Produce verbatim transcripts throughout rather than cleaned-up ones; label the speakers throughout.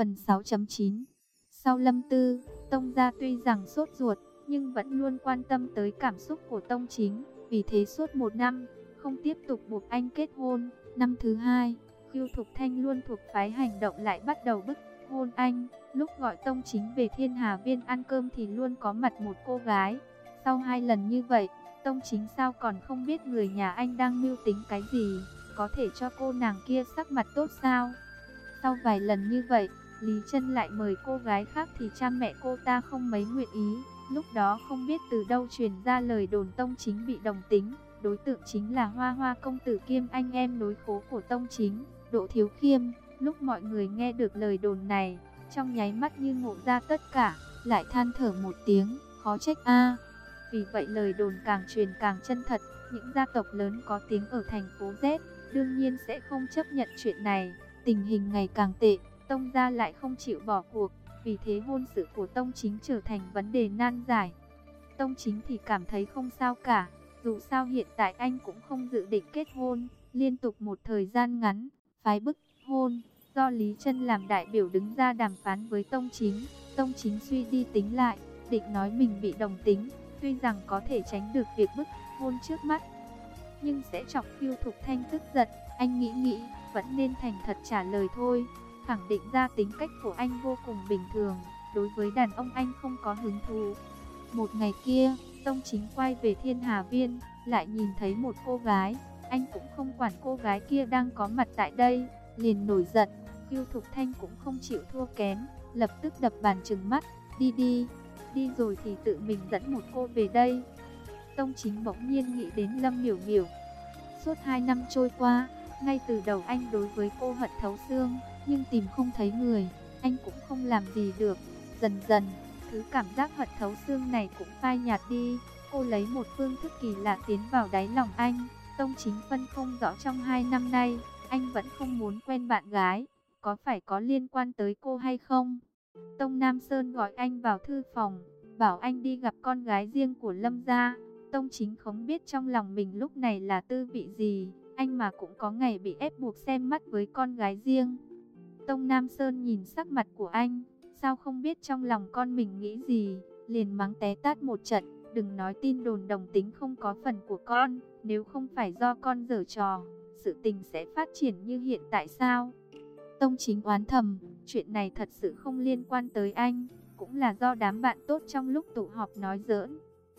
Speaker 1: Phần sáu chấm chín. Sau Lâm Tư, Tông gia tuy rằng sốt ruột, nhưng vẫn luôn quan tâm tới cảm xúc của Tông Chính. Vì thế suốt một năm, không tiếp tục buộc anh kết hôn. Năm thứ hai, Khưu Thục Thanh luôn thuộc phái hành động lại bắt đầu bức hôn anh. Lúc gọi Tông Chính về Thiên Hà Viên ăn cơm thì luôn có mặt một cô gái. Sau hai lần như vậy, Tông Chính sao còn không biết người nhà anh đang mưu tính cái gì, có thể cho cô nàng kia sắc mặt tốt sao? Sau vài lần như vậy, Lý Trân lại mời cô gái khác thì cha mẹ cô ta không mấy nguyện ý. Lúc đó không biết từ đâu truyền ra lời đồn Tông Chính bị đồng tính, đối tượng chính là Hoa Hoa công tử kiêm anh em nối khố của Tông Chính, Đỗ Thiếu Khiêm. Lúc mọi người nghe được lời đồn này, trong nháy mắt như ngộ ra tất cả, lại than thở một tiếng, khó trách a. Vì vậy lời đồn càng truyền càng chân thật, những gia tộc lớn có tiếng ở thành phố Z đương nhiên sẽ không chấp nhận chuyện này. Tình hình ngày càng tệ, Tông gia lại không chịu bỏ cuộc, vì thế hôn sự của Tông Chính trở thành vấn đề nan giải. Tông Chính thì cảm thấy không sao cả, dù sao hiện tại anh cũng không dự định kết hôn. Liên tục một thời gian ngắn, phái bức hôn do Lý Trân làm đại biểu đứng ra đàm phán với Tông Chính. Tông Chính suy đi tính lại, định nói mình bị đồng tính, tuy rằng có thể tránh được việc bức hôn trước mắt, nhưng sẽ chọc Khưu Thục Thanh tức giận. Anh nghĩ nghĩ, vẫn nên thành thật trả lời thôi, khẳng định ra tính cách của anh vô cùng bình thường, đối với đàn ông anh không có hứng thú. Một ngày kia, Tông Chính quay về Thiên Hà Viên, lại nhìn thấy một cô gái. Anh cũng không quản cô gái kia đang có mặt tại đây, liền nổi giận. Khưu Thục Thanh cũng không chịu thua kém, lập tức đập bàn trừng mắt, đi đi, đi rồi thì tự mình dẫn một cô về đây. Tông Chính bỗng nhiên nghĩ đến Lâm Miểu Miểu. Suốt hai năm trôi qua, ngay từ đầu anh đối với cô hận thấu xương, nhưng tìm không thấy người, anh cũng không làm gì được. Dần dần, thứ cảm giác hận thấu xương này cũng phai nhạt đi. Cô lấy một phương thức kỳ lạ tiến vào đáy lòng anh. Tông Chính phân không rõ trong hai năm nay, anh vẫn không muốn quen bạn gái, có phải có liên quan tới cô hay không? Tông Nam Sơn gọi anh vào thư phòng, bảo anh đi gặp con gái riêng của Lâm gia. Tông Chính không biết trong lòng mình lúc này là tư vị gì, anh mà cũng có ngày bị ép buộc xem mắt với con gái riêng. Tông Nam Sơn nhìn sắc mặt của anh, sao không biết trong lòng con mình nghĩ gì, liền mắng té tát một trận. Đừng nói tin đồn đồng tính không có phần của con, nếu không phải do con giở trò, sự tình sẽ phát triển như hiện tại sao? Tông Chính oán thầm, chuyện này thật sự không liên quan tới anh, cũng là do đám bạn tốt trong lúc tụ họp nói giỡn.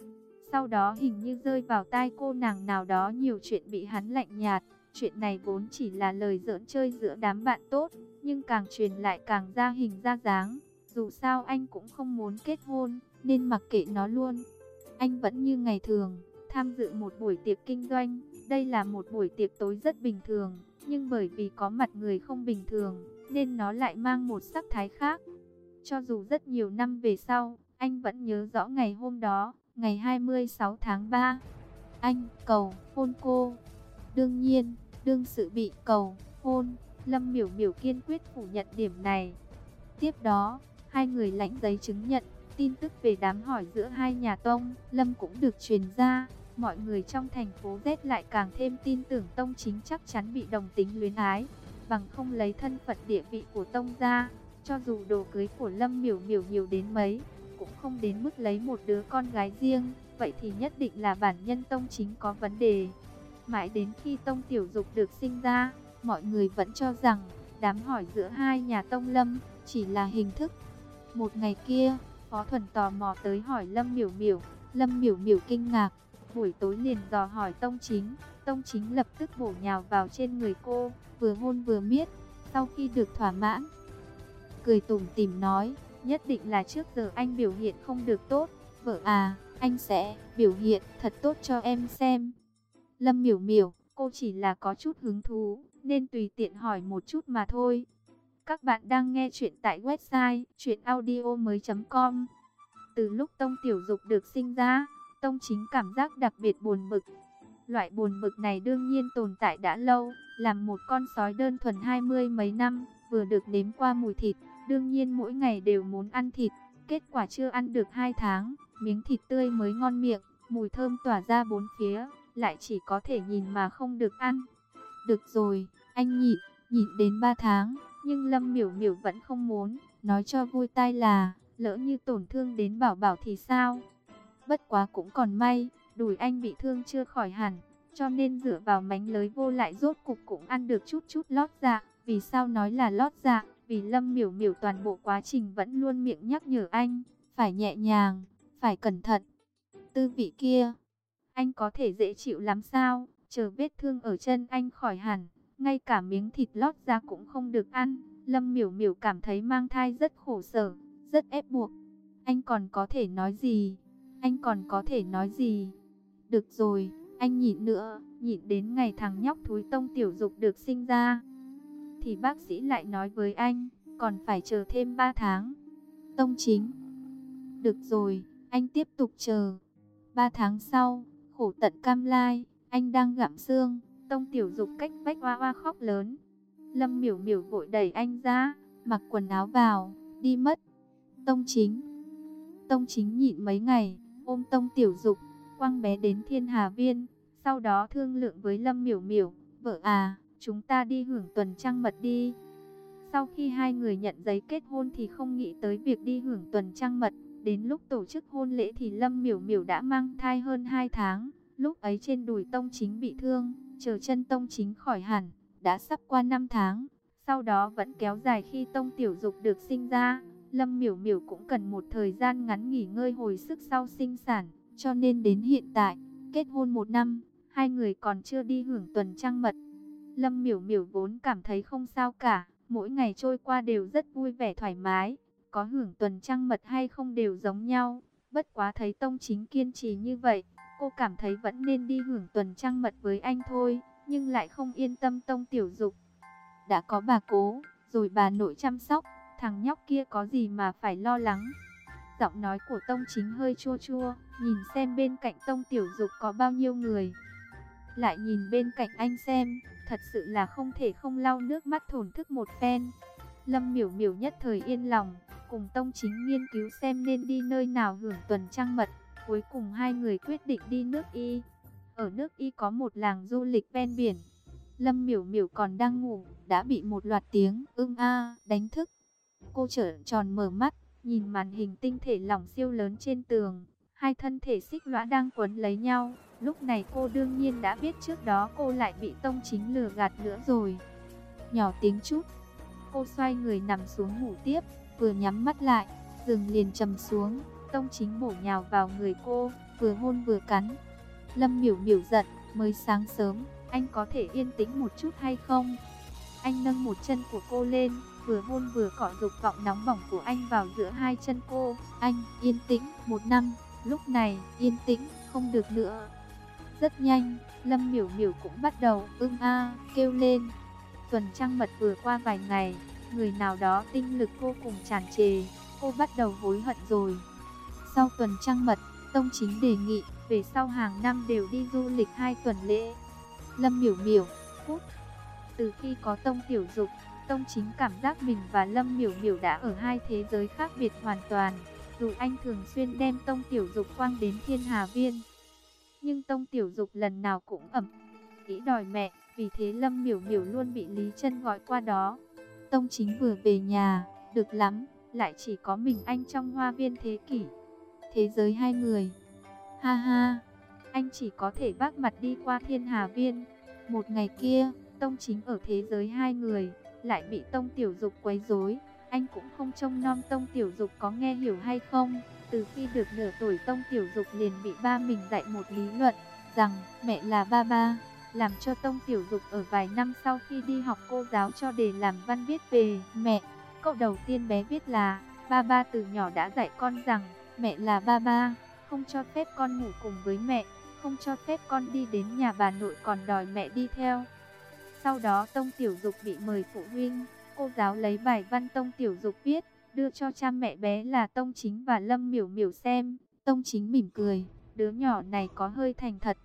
Speaker 1: Sau đó hình như rơi vào tai cô nàng nào đó nhiều chuyện bị hắn lạnh nhạt. Chuyện này vốn chỉ là lời giỡn chơi giữa đám bạn tốt, nhưng càng truyền lại càng ra hình ra dáng. Dù sao anh cũng không muốn kết hôn, nên mặc kệ nó luôn. Anh vẫn như ngày thường, tham dự một buổi tiệc kinh doanh. Đây là một buổi tiệc tối rất bình thường, nhưng bởi vì có mặt người không bình thường, nên nó lại mang một sắc thái khác. Cho dù rất nhiều năm về sau, anh vẫn nhớ rõ ngày hôm đó, ngày hai mươi sáu tháng ba. Anh cầu hôn cô. Đương nhiên, đương sự bị cầu hôn, Lâm Miểu Miểu kiên quyết phủ nhận điểm này. Tiếp đó, hai người lãnh giấy chứng nhận. Tin tức về đám hỏi giữa hai nhà Tông, Lâm cũng được truyền ra. Mọi người trong thành phố Z lại càng thêm tin tưởng Tông Chính chắc chắn bị đồng tính luyến ái. Bằng không lấy thân phận địa vị của Tông gia, cho dù đồ cưới của Lâm Miểu Miểu nhiều đến mấy, cũng không đến mức lấy một đứa con gái riêng. Vậy thì nhất định là bản nhân Tông Chính có vấn đề. Mãi đến khi Tông Tiểu Dục được sinh ra, mọi người vẫn cho rằng đám hỏi giữa hai nhà Tông Lâm chỉ là hình thức. Một ngày kia, Phó Thuần tò mò tới hỏi Lâm Miểu Miểu. Lâm Miểu Miểu kinh ngạc, buổi tối liền dò hỏi Tông Chính. Tông Chính lập tức bổ nhào vào trên người cô, vừa hôn vừa miết. Sau khi được thỏa mãn, cười tủm tỉm nói, nhất định là trước giờ anh biểu hiện không được tốt. Vợ à, anh sẽ biểu hiện thật tốt cho em xem. Lâm Miểu Miểu, cô chỉ là có chút hứng thú, nên tùy tiện hỏi một chút mà thôi. Các bạn đang nghe chuyện tại website truyện audio mới chấm com. Từ lúc Tông Tiểu Dục được sinh ra, Tông Chính cảm giác đặc biệt buồn bực. Loại buồn bực này đương nhiên tồn tại đã lâu, làm một con sói đơn thuần hai mươi mấy năm, vừa được nếm qua mùi thịt, đương nhiên mỗi ngày đều muốn ăn thịt. Kết quả chưa ăn được hai tháng, miếng thịt tươi mới ngon miệng, mùi thơm tỏa ra bốn phía, lại chỉ có thể nhìn mà không được ăn. Được rồi, anh nhịn, nhịn đến ba tháng, Nhưng Lâm Miểu Miểu vẫn không muốn, nói cho vui tai là, lỡ như tổn thương đến Bảo Bảo thì sao? Bất quá cũng còn may, đùi anh bị thương chưa khỏi hẳn, cho nên dựa vào mánh lới vô lại rốt cục cũng ăn được chút chút lót dạ. Vì sao nói là lót dạ? Vì Lâm Miểu Miểu toàn bộ quá trình vẫn luôn miệng nhắc nhở anh, phải nhẹ nhàng, phải cẩn thận. Tư vị kia, anh có thể dễ chịu lắm sao? Chờ vết thương ở chân anh khỏi hẳn, ngay cả miếng thịt lót ra cũng không được ăn. Lâm Miểu Miểu cảm thấy mang thai rất khổ sở, rất ép buộc. Anh còn có thể nói gì? Anh còn có thể nói gì? Được rồi, anh nhịn nữa, nhịn đến ngày thằng nhóc thúi Tông Tiểu Dục được sinh ra. Thì bác sĩ lại nói với anh, còn phải chờ thêm ba tháng. Tông Chính, được rồi, anh tiếp tục chờ. Ba tháng sau, khổ tận cam lai, anh đang gặm xương, Tông Tiểu Dục cách vách oa oa khóc lớn. Lâm Miểu Miểu vội đẩy anh ra, mặc quần áo vào, đi mất. Tông Chính, Tông Chính nhịn mấy ngày, ôm Tông Tiểu Dục, quăng bé đến Thiên Hà Viên, sau đó thương lượng với Lâm Miểu Miểu, vợ à, chúng ta đi hưởng tuần trăng mật đi. Sau khi hai người nhận giấy kết hôn thì không nghĩ tới việc đi hưởng tuần trăng mật. Đến lúc tổ chức hôn lễ thì Lâm Miểu Miểu đã mang thai hơn hai tháng. Lúc ấy trên đùi Tông Chính bị thương, chờ chân Tông Chính khỏi hẳn, đã sắp qua năm tháng. Sau đó vẫn kéo dài khi Tông Tiểu Dục được sinh ra. Lâm Miểu Miểu cũng cần một thời gian ngắn nghỉ ngơi hồi sức sau sinh sản. Cho nên đến hiện tại, kết hôn một năm, hai người còn chưa đi hưởng tuần trăng mật. Lâm Miểu Miểu vốn cảm thấy không sao cả, mỗi ngày trôi qua đều rất vui vẻ thoải mái. Có hưởng tuần trăng mật hay không đều giống nhau. Bất quá thấy Tông Chính kiên trì như vậy, cô cảm thấy vẫn nên đi hưởng tuần trăng mật với anh thôi. Nhưng lại không yên tâm Tông Tiểu Dục. Đã có bà cố, rồi bà nội chăm sóc, thằng nhóc kia có gì mà phải lo lắng. Giọng nói của Tông Chính hơi chua chua, nhìn xem bên cạnh Tông Tiểu Dục có bao nhiêu người. Lại nhìn bên cạnh anh xem, thật sự là không thể không lau nước mắt thổn thức một phen. Lâm Miểu Miểu nhất thời yên lòng, cùng Tông Chính nghiên cứu xem nên đi nơi nào hưởng tuần trăng mật. Cuối cùng hai người quyết định đi nước Y. Ở nước Y có một làng du lịch ven biển. Lâm Miểu Miểu còn đang ngủ, đã bị một loạt tiếng ưm a đánh thức. Cô trợn tròn mở mắt, nhìn màn hình tinh thể lỏng siêu lớn trên tường. Hai thân thể xích lõa đang quấn lấy nhau. Lúc này cô đương nhiên đã biết trước đó cô lại bị Tông Chính lừa gạt nữa rồi. Nhỏ tiếng chút. Cô xoay người nằm xuống ngủ tiếp, vừa nhắm mắt lại, giường liền trầm xuống. Tông Chính bổ nhào vào người cô, vừa hôn vừa cắn. Lâm Miểu Miểu giận, mới sáng sớm, anh có thể yên tĩnh một chút hay không? Anh nâng một chân của cô lên, vừa hôn vừa cọ dục vọng nóng bỏng của anh vào giữa hai chân cô. Anh, yên tĩnh, một năm, lúc này, yên tĩnh, không được nữa. Rất nhanh, Lâm Miểu Miểu cũng bắt đầu ưm a, kêu lên. Tuần trăng mật vừa qua vài ngày, người nào đó tinh lực vô cùng tràn trề, cô bắt đầu hối hận rồi. Sau tuần trăng mật, Tông Chính đề nghị, về sau hàng năm đều đi du lịch hai tuần lễ. Lâm Miểu Miểu, cút. Từ khi có Tông Tiểu Dục, Tông Chính cảm giác mình và Lâm Miểu Miểu đã ở hai thế giới khác biệt hoàn toàn. Dù anh thường xuyên đem Tông Tiểu Dục quang đến Thiên Hà Viên, nhưng Tông Tiểu Dục lần nào cũng ẩm ý đòi mẹ, vì thế Lâm Miểu Miểu luôn bị Lý Chân gọi qua đó. Tông Chính vừa về nhà, được lắm, lại chỉ có mình anh trong hoa viên thế kỷ. Thế giới hai người. Ha ha, anh chỉ có thể vác mặt đi qua Thiên Hà Viên. Một ngày kia, Tông Chính ở thế giới hai người, lại bị Tông Tiểu Dục quấy rối. Anh cũng không trông nom Tông Tiểu Dục có nghe hiểu hay không. Từ khi được nửa tuổi, Tông Tiểu Dục liền bị ba mình dạy một lý luận, rằng mẹ là ba ba. Làm cho Tông Tiểu Dục ở vài năm sau khi đi học cô giáo cho đề làm văn viết về mẹ. Câu đầu tiên bé viết là, ba ba từ nhỏ đã dạy con rằng, mẹ là ba ba, không cho phép con ngủ cùng với mẹ, không cho phép con đi đến nhà bà nội còn đòi mẹ đi theo. Sau đó Tông Tiểu Dục bị mời phụ huynh, cô giáo lấy bài văn Tông Tiểu Dục viết, đưa cho cha mẹ bé là Tông Chính và Lâm Miểu Miểu xem. Tông Chính mỉm cười, đứa nhỏ này có hơi thành thật.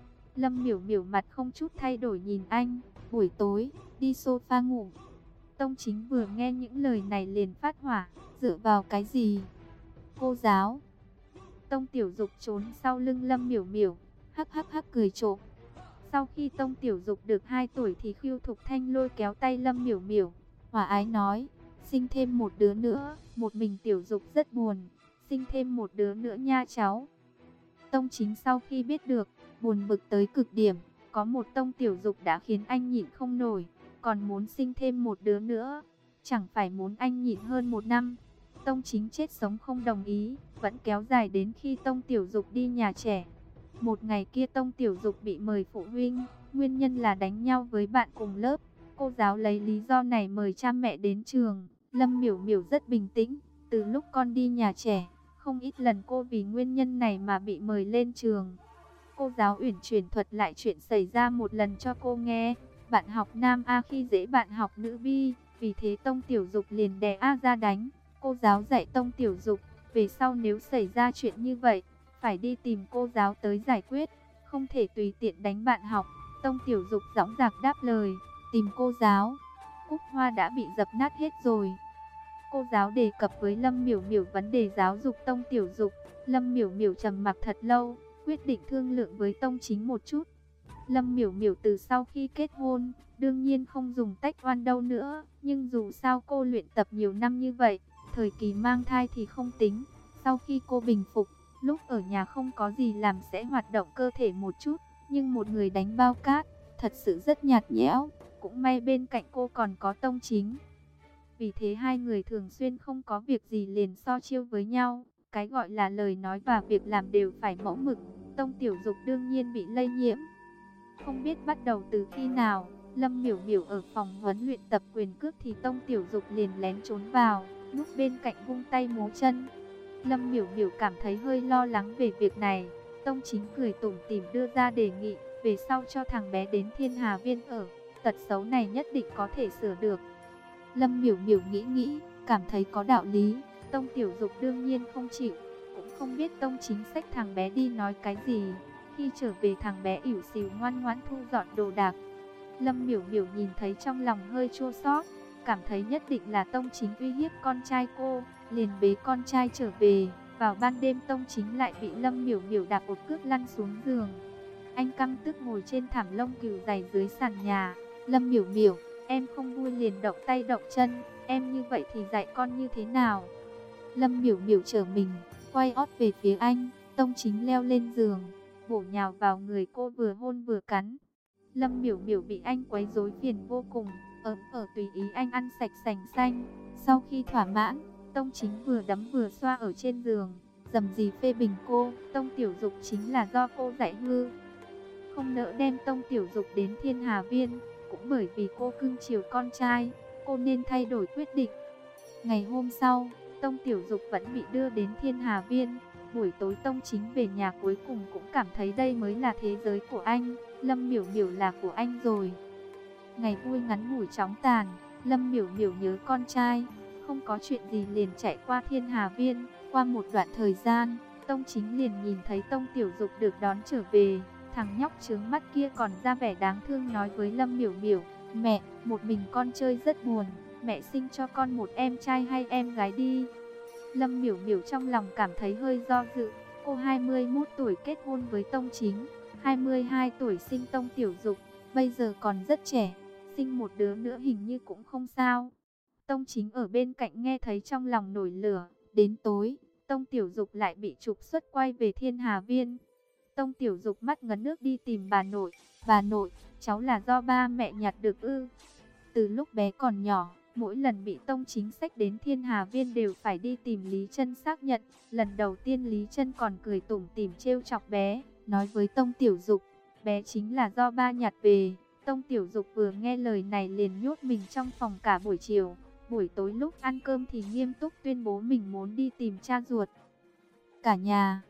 Speaker 1: Lâm Miểu Miểu mặt không chút thay đổi nhìn anh, buổi tối, đi sofa ngủ. Tông Chính vừa nghe những lời này liền phát hỏa, dựa vào cái gì? Cô giáo. Tông Tiểu Dục trốn sau lưng Lâm Miểu Miểu, hắc hắc hắc cười trộm. Sau khi Tông Tiểu Dục được hai tuổi thì Khưu Thục Thanh lôi kéo tay Lâm Miểu Miểu, Hòa Ái nói, sinh thêm một đứa nữa, một mình Tiểu Dục rất buồn, sinh thêm một đứa nữa nha cháu. Tông Chính sau khi biết được, buồn bực tới cực điểm, có một Tông Tiểu Dục đã khiến anh nhịn không nổi, còn muốn sinh thêm một đứa nữa, chẳng phải muốn anh nhịn hơn một năm. Tông Chính chết sống không đồng ý, vẫn kéo dài đến khi Tông Tiểu Dục đi nhà trẻ. Một ngày kia Tông Tiểu Dục bị mời phụ huynh, nguyên nhân là đánh nhau với bạn cùng lớp. Cô giáo lấy lý do này mời cha mẹ đến trường. Lâm Miểu Miểu rất bình tĩnh, từ lúc con đi nhà trẻ, không ít lần cô vì nguyên nhân này mà bị mời lên trường. Cô giáo uyển chuyển thuật lại chuyện xảy ra một lần cho cô nghe. Bạn học nam A khi dễ bạn học nữ B, vì thế Tông Tiểu Dục liền đè A ra đánh. Cô giáo dạy Tông Tiểu Dục, về sau nếu xảy ra chuyện như vậy, phải đi tìm cô giáo tới giải quyết, không thể tùy tiện đánh bạn học. Tông Tiểu Dục dõng dạc đáp lời, tìm cô giáo. Cúc hoa đã bị dập nát hết rồi. Cô giáo đề cập với Lâm Miểu Miểu vấn đề giáo dục Tông Tiểu Dục. Lâm Miểu Miểu trầm mặc thật lâu, quyết định thương lượng với Tông Chính một chút. Lâm Miểu Miểu từ sau khi kết hôn, đương nhiên không dùng tách oan đâu nữa, nhưng dù sao cô luyện tập nhiều năm như vậy, thời kỳ mang thai thì không tính. Sau khi cô bình phục, lúc ở nhà không có gì làm sẽ hoạt động cơ thể một chút, nhưng một người đánh bao cát, thật sự rất nhạt nhẽo. Cũng may bên cạnh cô còn có Tông Chính. Vì thế hai người thường xuyên không có việc gì liền so chiêu với nhau. Cái gọi là lời nói và việc làm đều phải mẫu mực. Tông Tiểu Dục đương nhiên bị lây nhiễm. Không biết bắt đầu từ khi nào, Lâm Miểu Miểu ở phòng huấn luyện tập quyền cước thì Tông Tiểu Dục liền lén trốn vào, núp bên cạnh vung tay múa chân. Lâm Miểu Miểu cảm thấy hơi lo lắng về việc này. Tông Chính cười tủm tỉm đưa ra đề nghị, về sau cho thằng bé đến Thiên Hà Viên ở, tật xấu này nhất định có thể sửa được. Lâm Miểu Miểu nghĩ nghĩ, cảm thấy có đạo lý. Tông Tiểu Dục đương nhiên không chịu, cũng không biết Tông Chính xách thằng bé đi nói cái gì. Khi trở về thằng bé ỉu xìu ngoan ngoãn thu dọn đồ đạc. Lâm Miểu Miểu nhìn thấy trong lòng hơi chua xót, cảm thấy nhất định là Tông Chính uy hiếp con trai cô, liền bế con trai trở về. Vào ban đêm Tông Chính lại bị Lâm Miểu Miểu đạp một cước lăn xuống giường. Anh căng tức ngồi trên thảm lông cừu dày dưới sàn nhà. Lâm Miểu Miểu, em không vui liền động tay động chân, em như vậy thì dạy con như thế nào? Lâm Miểu Miểu trở mình, quay ót về phía anh. Tông Chính leo lên giường, bổ nhào vào người cô vừa hôn vừa cắn. Lâm Miểu Miểu bị anh quấy rối phiền vô cùng, ấm ở tùy ý anh ăn sạch sành xanh. Sau khi thỏa mãn, Tông Chính vừa đấm vừa xoa ở trên giường, dầm gì phê bình cô. Tông Tiểu Dục chính là do cô dạy hư. Không nỡ đem Tông Tiểu Dục đến Thiên Hà Viên, cũng bởi vì cô cưng chiều con trai, cô nên thay đổi quyết định. Ngày hôm sau, Tông Tiểu Dục vẫn bị đưa đến Thiên Hà Viên. Buổi tối Tông Chính về nhà cuối cùng cũng cảm thấy đây mới là thế giới của anh. Lâm Miểu Miểu là của anh rồi. Ngày vui ngắn ngủi chóng tàn, Lâm Miểu Miểu nhớ con trai, không có chuyện gì liền chạy qua Thiên Hà Viên. Qua một đoạn thời gian, Tông Chính liền nhìn thấy Tông Tiểu Dục được đón trở về. Thằng nhóc trướng mắt kia còn ra vẻ đáng thương nói với Lâm Miểu Miểu, mẹ, một mình con chơi rất buồn, mẹ sinh cho con một em trai hay em gái đi. Lâm Miểu Miểu trong lòng cảm thấy hơi do dự. Cô hai mươi mốt tuổi kết hôn với Tông Chính, hai mươi hai tuổi sinh Tông Tiểu Dục, bây giờ còn rất trẻ, sinh một đứa nữa hình như cũng không sao. Tông Chính ở bên cạnh nghe thấy trong lòng nổi lửa. Đến tối, Tông Tiểu Dục lại bị trục xuất quay về Thiên Hà Viên. Tông Tiểu Dục mắt ngấn nước đi tìm bà nội. Bà nội, cháu là do ba mẹ nhặt được ư? Từ lúc bé còn nhỏ, mỗi lần bị Tông Chính xách đến Thiên Hà Viên đều phải đi tìm Lý Trân xác nhận. Lần đầu tiên Lý Trân còn cười tủm tỉm trêu chọc bé, nói với Tông Tiểu Dục, bé chính là do ba nhặt về. Tông Tiểu Dục vừa nghe lời này liền nhốt mình trong phòng cả buổi chiều. Buổi tối lúc ăn cơm thì nghiêm túc tuyên bố mình muốn đi tìm cha ruột. Cả nhà,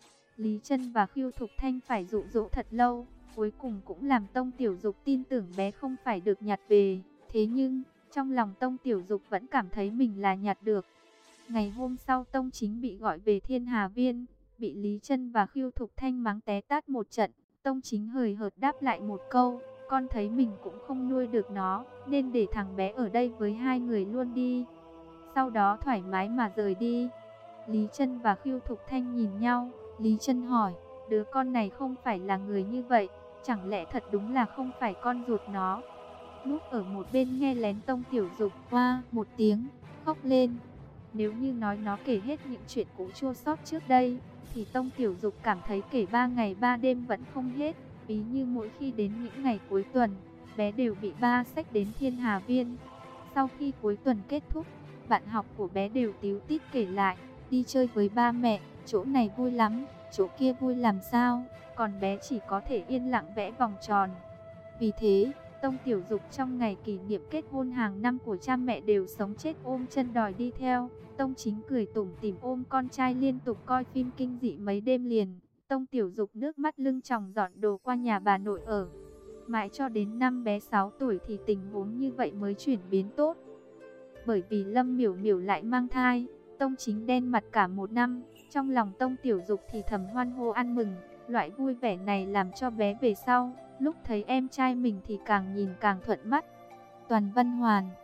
Speaker 1: Lý Trân và Khưu Thục Thanh phải dụ dỗ thật lâu, cuối cùng cũng làm Tông Tiểu Dục tin tưởng bé không phải được nhặt về. Thế nhưng, trong lòng Tông Tiểu Dục vẫn cảm thấy mình là nhặt được. Ngày hôm sau Tông Chính bị gọi về Thiên Hà Viên, bị Lý Trân và Khưu Thục Thanh mắng té tát một trận. Tông Chính hời hợt đáp lại một câu, con thấy mình cũng không nuôi được nó, nên để thằng bé ở đây với hai người luôn đi. Sau đó thoải mái mà rời đi. Lý Trân và Khưu Thục Thanh nhìn nhau, Lý Trân hỏi, đứa con này không phải là người như vậy, chẳng lẽ thật đúng là không phải con ruột nó? núp ở một bên nghe lén Tông Tiểu Dục qua một tiếng, khóc lên. Nếu như nói nó kể hết những chuyện cũ chua xót trước đây, thì Tông Tiểu Dục cảm thấy kể ba ngày ba đêm vẫn không hết. Ví như mỗi khi đến những ngày cuối tuần, bé đều bị ba xách đến Thiên Hà Viên. Sau khi cuối tuần kết thúc, bạn học của bé đều tíu tít kể lại, đi chơi với ba mẹ, chỗ này vui lắm, chỗ kia vui làm sao, còn bé chỉ có thể yên lặng vẽ vòng tròn. Vì thế, Tông Tiểu Dục trong ngày kỷ niệm kết hôn hàng năm của cha mẹ đều sống chết ôm chân đòi đi theo. Tông Chính cười tủm tỉm ôm con trai liên tục coi phim kinh dị mấy đêm liền. Tông Tiểu Dục nước mắt lưng tròng dọn đồ qua nhà bà nội ở. Mãi cho đến năm bé sáu tuổi thì tình huống như vậy mới chuyển biến tốt. Bởi vì Lâm Miểu Miểu lại mang thai, Tông Chính đen mặt cả một năm. Trong lòng Tông Tiểu Dục thì thầm hoan hô ăn mừng. Loại vui vẻ này làm cho bé về sau, lúc thấy em trai mình thì càng nhìn càng thuận mắt. Toàn Văn Hoàn